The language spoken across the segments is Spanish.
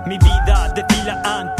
Mi vida desfila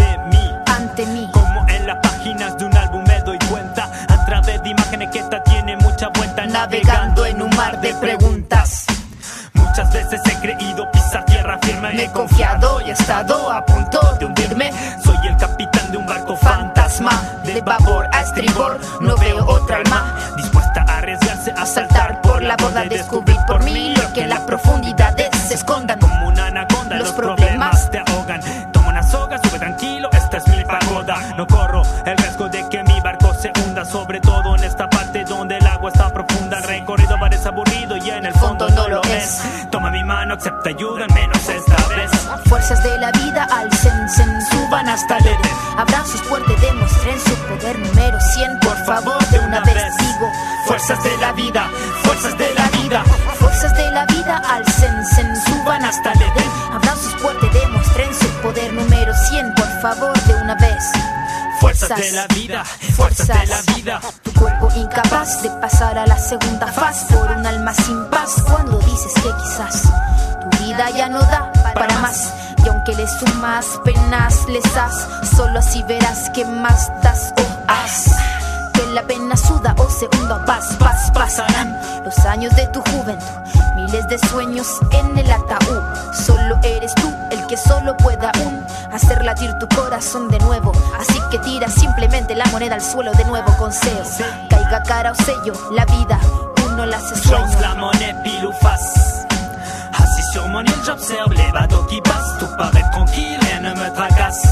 ante mí, como en las páginas de un álbum me doy cuenta, a través de imágenes que esta tiene mucha vuelta, navegando en un mar de preguntas. Muchas veces he creído pisar tierra firme, me he confiado y he estado a punto de hundirme. Soy el capitán de un barco fantasma, de babor a estribor no veo otra alma dispuesta a arriesgarse a saltar por la borda, descubrir por mí lo que en las profundidades se escondan. Como una anaconda los problemas te ahogan. Toma una soga, sube tranquilo, esta es mi pagoda. No corro el riesgo de que mi barco se hunda, sobre todo en esta parte donde el agua está profunda. El recorrido parece aburrido y en el fondo no lo es. Toma mi mano, acepta ayuda, al menos esta vez. Fuerzas de la vida alcen, suban hasta el Edén. Abran sus puertas, demuestren su poder número 100. Por favor, de una vez digo, fuerzas de la vida, fuerzas de la vida. Fuerzas de la vida alcen, suban hasta el Edén. Abran sus puertas, demuestren su poder número 100. Por favor, de una vez. Fuerzas de la vida, fuerzas de la vida. Tu cuerpo incapaz de pasar a la segunda fase, por un alma sin paz, cuando dices que quizás tu vida ya no da para más. Y aunque le sumas penas, les das, solo así verás que más das o has. Que la pena suda o se hunda, pasarán los años de tu juventud, miles de sueños en el ataúd. Solo eres tú el que solo pueda aún hacer latir tu corazón de nuevo. Así que tira simplemente la moneda al suelo de nuevo con SEO. Caiga cara o sello, la vida uno la hace sueño. J'ose la monnaie pile ou face. Assis sur mon île, j'observe les bateaux qui passent. Tout paraît tranquille, rien ne me tracasse.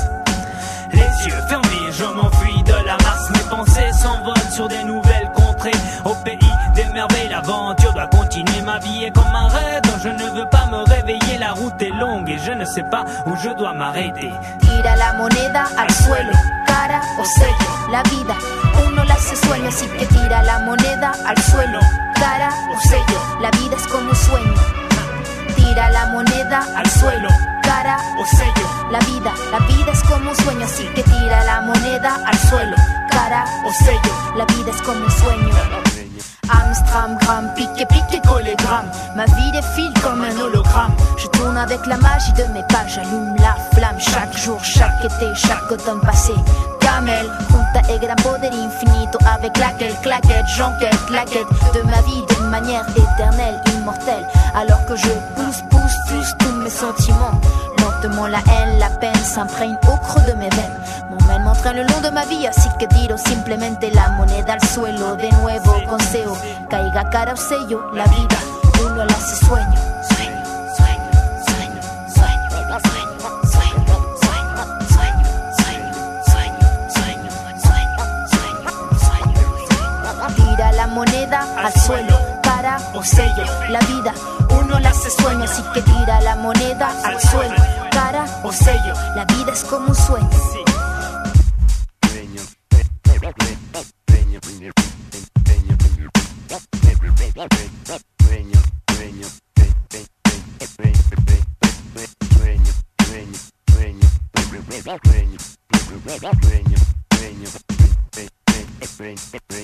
Les yeux fermés, je m'enfuis de la masse. Mes pensées s'envolent sur des nouvelles contrées. Au pays des merveilles, l'aventure doit continuer. Ma vie est comme un rêve dont je ne veux pas me réveiller. La route est longue et je ne sais pas où je dois m'arrêter. Tira la moneda al suelo, cara o sello, la vida uno la hace sueño. Así que tira la moneda al suelo, cara o sello, la vida es como un sueño. Tira la moneda al suelo, cara o sello, la vida es como un sueño. Así que tira la moneda al suelo, cara o sello, la vida es como un sueño. Amstram, gramme, pique, collégramme. Ma vie défile comme un hologramme. Je tourne avec la magie de mes pages, j'allume la flamme. Chaque jour, chaque été, chaque automne passé. Camel, junta et gran poder infinito. Avec laquelle claquette, j'enquête la quête de ma vie d'une manière éternelle, immortelle. Alors que je pousse tous mes sentiments. Lentement la haine, la peine s'imprègne au creux de mes veines. Mon main m'entraîne le long de ma vie, así que tiro simplemente la moneda al suelo. De nuevo con SEO, caiga cara o sello, la vida uno la hace sueño. Tira la moneda al suelo, cara o sello, la vida uno la hace sueño. Así que tira la moneda al suelo, cara o sello, la vida es como un sueño. Sueño.